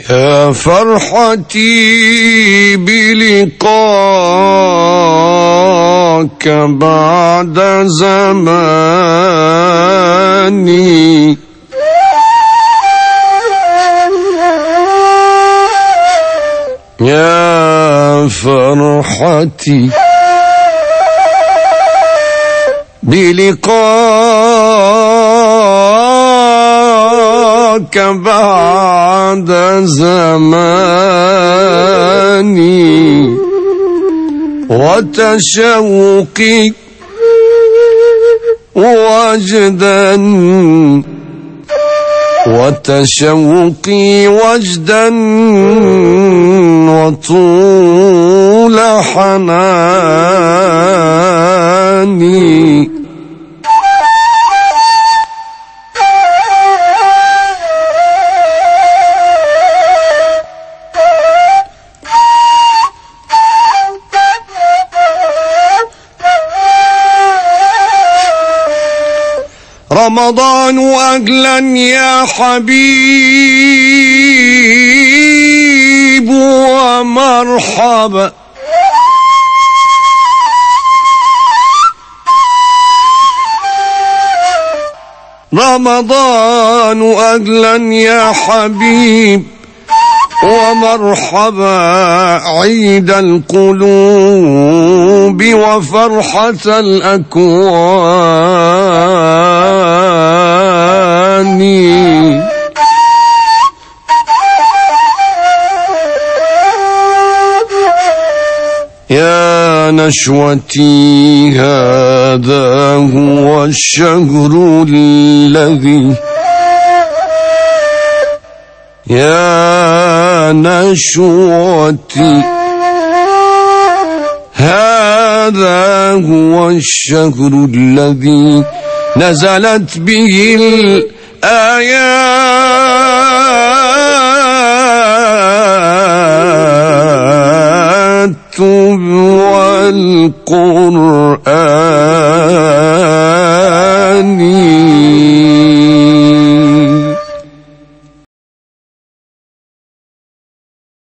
يا فرحتي بلقاك بعد زماني، يا فرحتي بلقاك بعد زماني، وتشوقي وجدا وطول حناني. رمضان أهلا يا حبيب ومرحبا، رمضان أهلا يا حبيب ومرحبا، عيد القلوب وفرحة الأكوان. يا نشوتي هذا هو الشهر الذي، يا نشوتي هذا هو الشهر الذي نزلت به الآيات والقرآن.